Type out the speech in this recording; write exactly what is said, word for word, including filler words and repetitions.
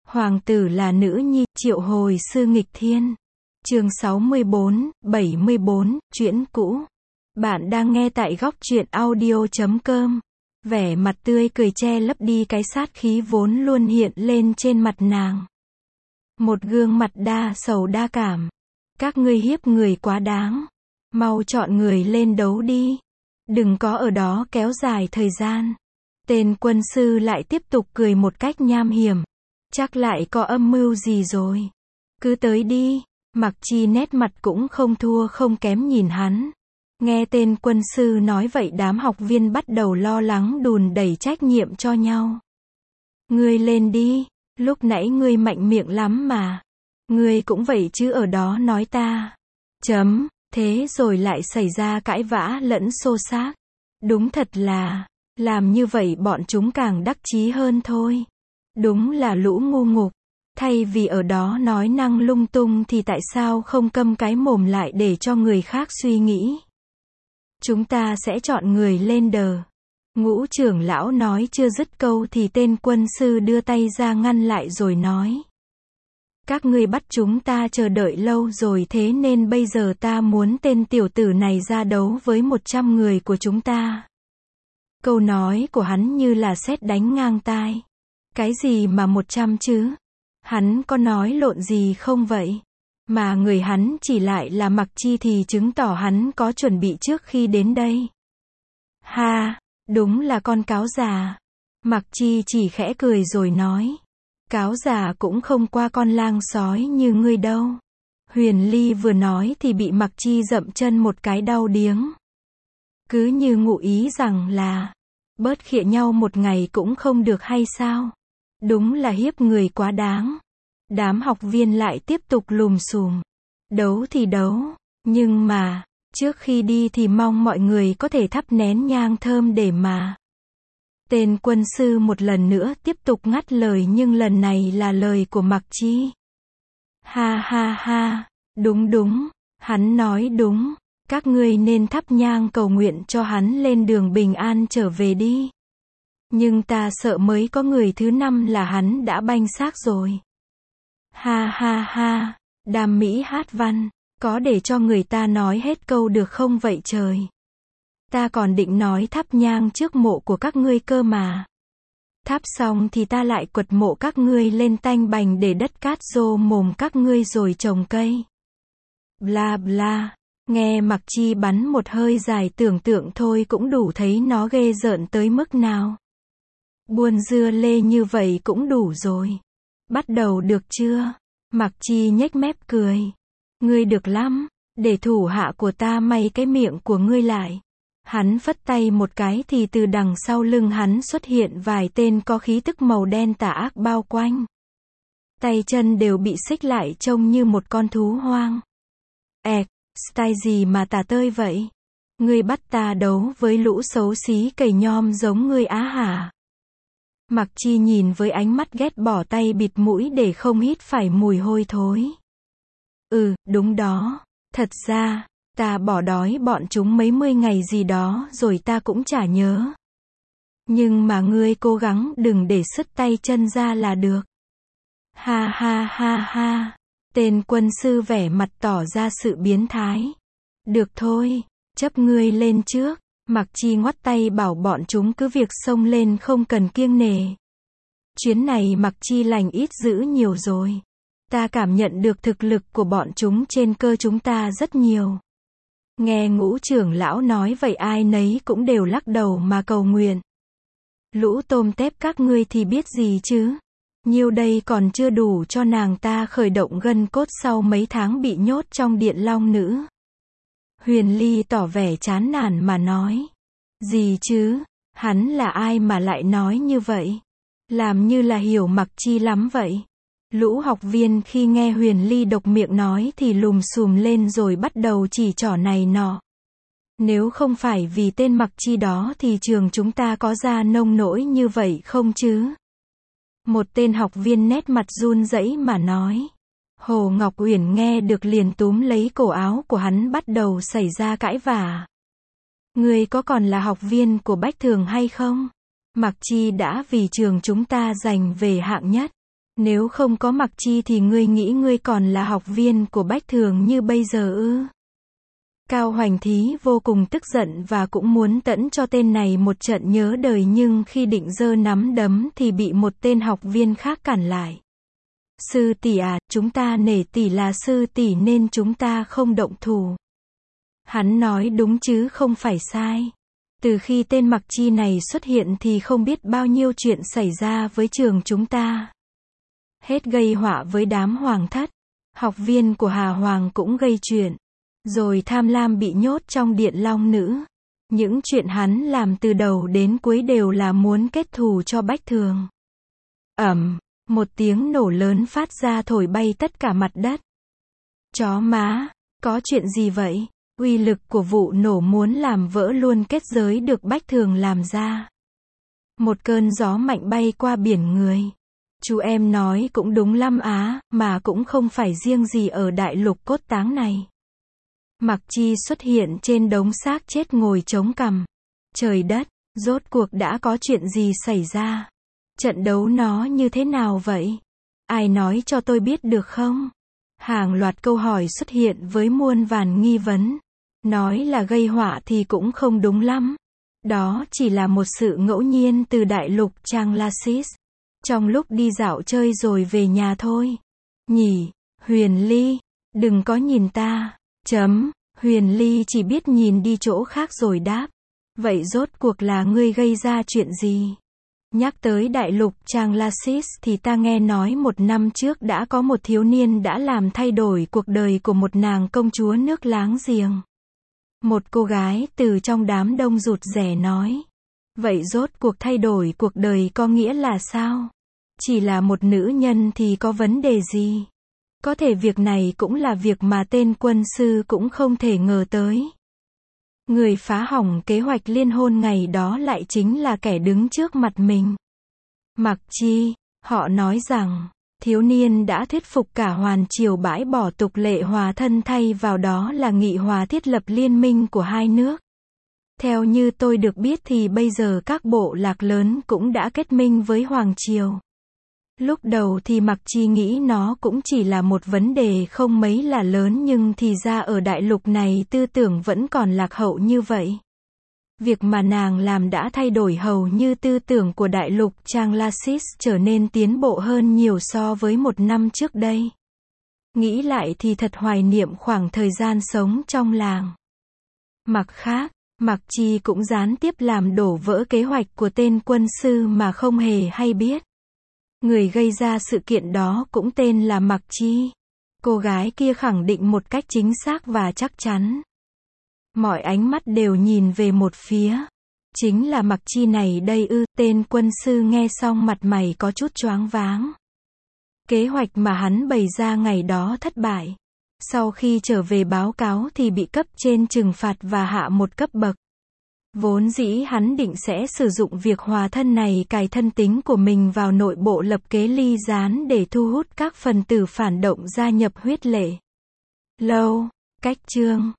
Hoàng tử là nữ nhi, triệu hồi sư nghịch thiên. Chương sáu mươi bốn, bảy mươi bốn, truyện cũ. Bạn đang nghe tại góc truyện audio chấm com. Vẻ mặt tươi cười che lấp đi cái sát khí vốn luôn hiện lên trên mặt nàng. Một gương mặt đa sầu đa cảm. Các ngươi hiếp người quá đáng. Mau chọn người lên đấu đi. Đừng có ở đó kéo dài thời gian. Tên quân sư lại tiếp tục cười một cách nham hiểm. Chắc lại có âm mưu gì rồi. Cứ tới đi. Mặc Chi nét mặt cũng không thua không kém nhìn hắn. Nghe tên quân sư nói vậy đám học viên bắt đầu lo lắng đùn đẩy trách nhiệm cho nhau. Ngươi lên đi, lúc nãy ngươi mạnh miệng lắm mà. Ngươi cũng vậy chứ ở đó nói ta. Chấm, thế rồi lại xảy ra cãi vã lẫn xô xát. Đúng thật là, làm như vậy bọn chúng càng đắc chí hơn thôi. Đúng là lũ ngu ngục. Thay vì ở đó nói năng lung tung thì tại sao không câm cái mồm lại để cho người khác suy nghĩ. Chúng ta sẽ chọn người lên đờ. Ngũ trưởng lão nói chưa dứt câu thì tên quân sư đưa tay ra ngăn lại rồi nói. Các ngươi bắt chúng ta chờ đợi lâu rồi thế nên bây giờ ta muốn tên tiểu tử này ra đấu với một trăm người của chúng ta. Câu nói của hắn như là sét đánh ngang tai. Cái gì mà một trăm chứ? Hắn có nói lộn gì không vậy? Mà người hắn chỉ lại là Mặc Chi thì chứng tỏ hắn có chuẩn bị trước khi đến đây. Ha, đúng là con cáo già. Mặc Chi chỉ khẽ cười rồi nói. Cáo già cũng không qua con lang sói như ngươi đâu. Huyền Ly vừa nói thì bị Mặc Chi dậm chân một cái đau điếng. Cứ như ngụ ý rằng là, bớt khịa nhau một ngày cũng không được hay sao? Đúng là hiếp người quá đáng. Đám học viên lại tiếp tục lùm xùm. Đấu thì đấu, nhưng mà, trước khi đi thì mong mọi người có thể thắp nén nhang thơm để mà. Tên quân sư một lần nữa tiếp tục ngắt lời nhưng lần này là lời của Mặc Chi. Ha ha ha, đúng đúng, hắn nói đúng, các ngươi nên thắp nhang cầu nguyện cho hắn lên đường bình an trở về đi. Nhưng ta sợ mới có người thứ năm là hắn đã banh xác rồi. Ha ha ha, đàm mỹ hát văn, có để cho người ta nói hết câu được không vậy trời? Ta còn định nói thắp nhang trước mộ của các ngươi cơ mà. Thắp xong thì ta lại quật mộ các ngươi lên tanh bành để đất cát rô mồm các ngươi rồi trồng cây. Bla bla, nghe Mặc Chi bắn một hơi dài tưởng tượng thôi cũng đủ thấy nó ghê rợn tới mức nào. Buôn dưa lê như vậy cũng đủ rồi. Bắt đầu được chưa? Mặc Chi nhếch mép cười. Ngươi được lắm, để thủ hạ của ta may cái miệng của ngươi lại. Hắn phất tay một cái thì từ đằng sau lưng hắn xuất hiện vài tên có khí tức màu đen tà ác bao quanh. Tay chân đều bị xích lại trông như một con thú hoang. Ẹc, style gì mà tà tơi vậy? Ngươi bắt ta đấu với lũ xấu xí cầy nhom giống ngươi á hả? Mặc Chi nhìn với ánh mắt ghét bỏ tay bịt mũi để không hít phải mùi hôi thối. Ừ, đúng đó. Thật ra, ta bỏ đói bọn chúng mấy mươi ngày gì đó rồi ta cũng chả nhớ. Nhưng mà ngươi cố gắng đừng để sứt tay chân ra là được. Ha ha ha ha. Tên quân sư vẻ mặt tỏ ra sự biến thái. Được thôi, chấp ngươi lên trước. Mặc Chi ngoắt tay bảo bọn chúng cứ việc xông lên không cần kiêng nể. Chuyến này Mặc Chi lành ít dữ nhiều rồi. Ta cảm nhận được thực lực của bọn chúng trên cơ chúng ta rất nhiều. Nghe ngũ trưởng lão nói vậy ai nấy cũng đều lắc đầu mà cầu nguyện. Lũ tôm tép các ngươi thì biết gì chứ? Nhiêu đây còn chưa đủ cho nàng ta khởi động gân cốt sau mấy tháng bị nhốt trong điện long nữ. Huyền Ly tỏ vẻ chán nản mà nói. Gì chứ? Hắn là ai mà lại nói như vậy? Làm như là hiểu Mặc Chi lắm vậy. Lũ học viên khi nghe Huyền Ly độc miệng nói thì lùm xùm lên rồi bắt đầu chỉ trỏ này nọ. Nếu không phải vì tên Mặc Chi đó thì trường chúng ta có ra nông nỗi như vậy không chứ? Một tên học viên nét mặt run rẩy mà nói. Hồ Ngọc Uyển nghe được liền túm lấy cổ áo của hắn bắt đầu xảy ra cãi vã. Ngươi có còn là học viên của Bách Thường hay không? Mặc Chi đã vì trường chúng ta giành về hạng nhất. Nếu không có Mặc Chi thì ngươi nghĩ ngươi còn là học viên của Bách Thường như bây giờ ư? Cao Hoành Thí vô cùng tức giận và cũng muốn tẫn cho tên này một trận nhớ đời, nhưng khi định giơ nắm đấm thì bị một tên học viên khác cản lại. Sư tỷ à, chúng ta nể tỷ là sư tỷ nên chúng ta không động thủ. Hắn nói đúng chứ không phải sai. Từ khi tên Mặc Chi này xuất hiện thì không biết bao nhiêu chuyện xảy ra với trường chúng ta. Hết gây họa với đám hoàng thất, học viên của Hà Hoàng cũng gây chuyện. Rồi Tham Lam bị nhốt trong Điện Long Nữ. Những chuyện hắn làm từ đầu đến cuối đều là muốn kết thù cho Bách Thường. Ầm, một tiếng nổ lớn phát ra thổi bay tất cả mặt đất. Chó má, có chuyện gì vậy? Uy lực của vụ nổ muốn làm vỡ luôn kết giới được Bách Thường làm ra. Một cơn gió mạnh bay qua biển người. Chú em nói cũng đúng lắm á, mà cũng không phải riêng gì ở đại lục cốt táng này. Mặc Chi xuất hiện trên đống xác chết ngồi chống cằm. Trời đất, rốt cuộc đã có chuyện gì xảy ra? Trận đấu nó như thế nào vậy? Ai nói cho tôi biết được không? Hàng loạt câu hỏi xuất hiện với muôn vàn nghi vấn. Nói là gây họa thì cũng không đúng lắm. Đó chỉ là một sự ngẫu nhiên từ đại lục Changlasis. Trong lúc đi dạo chơi rồi về nhà thôi. Nhỉ, Huyền Ly, đừng có nhìn ta. Chấm, Huyền Ly chỉ biết nhìn đi chỗ khác rồi đáp. Vậy rốt cuộc là ngươi gây ra chuyện gì? Nhắc tới đại lục Changlasis thì ta nghe nói một năm trước đã có một thiếu niên đã làm thay đổi cuộc đời của một nàng công chúa nước láng giềng. Một cô gái từ trong đám đông rụt rè nói. Vậy rốt cuộc thay đổi cuộc đời có nghĩa là sao? Chỉ là một nữ nhân thì có vấn đề gì? Có thể việc này cũng là việc mà tên quân sư cũng không thể ngờ tới. Người phá hỏng kế hoạch liên hôn ngày đó lại chính là kẻ đứng trước mặt mình. Mặc Chi, họ nói rằng, thiếu niên đã thuyết phục cả Hoàn Triều bãi bỏ tục lệ hòa thân, thay vào đó là nghị hòa thiết lập liên minh của hai nước. Theo như tôi được biết thì bây giờ các bộ lạc lớn cũng đã kết minh với Hoàng Triều. Lúc đầu thì Mặc Chi nghĩ nó cũng chỉ là một vấn đề không mấy là lớn, nhưng thì ra ở đại lục này tư tưởng vẫn còn lạc hậu như vậy. Việc mà nàng làm đã thay đổi hầu như tư tưởng của đại lục Changlasis trở nên tiến bộ hơn nhiều so với một năm trước đây. Nghĩ lại thì thật hoài niệm khoảng thời gian sống trong làng. Mặt khác, Mặc Chi cũng gián tiếp làm đổ vỡ kế hoạch của tên quân sư mà không hề hay biết. Người gây ra sự kiện đó cũng tên là Mặc Chi. Cô gái kia khẳng định một cách chính xác và chắc chắn. Mọi ánh mắt đều nhìn về một phía. Chính là Mặc Chi này đây ư? Tên quân sư nghe xong mặt mày có chút choáng váng. Kế hoạch mà hắn bày ra ngày đó thất bại. Sau khi trở về báo cáo thì bị cấp trên trừng phạt và hạ một cấp bậc. Vốn dĩ hắn định sẽ sử dụng việc hòa thân này cài thân tính của mình vào nội bộ lập kế ly gián để thu hút các phần tử phản động gia nhập huyết lệ. Lâu, cách chương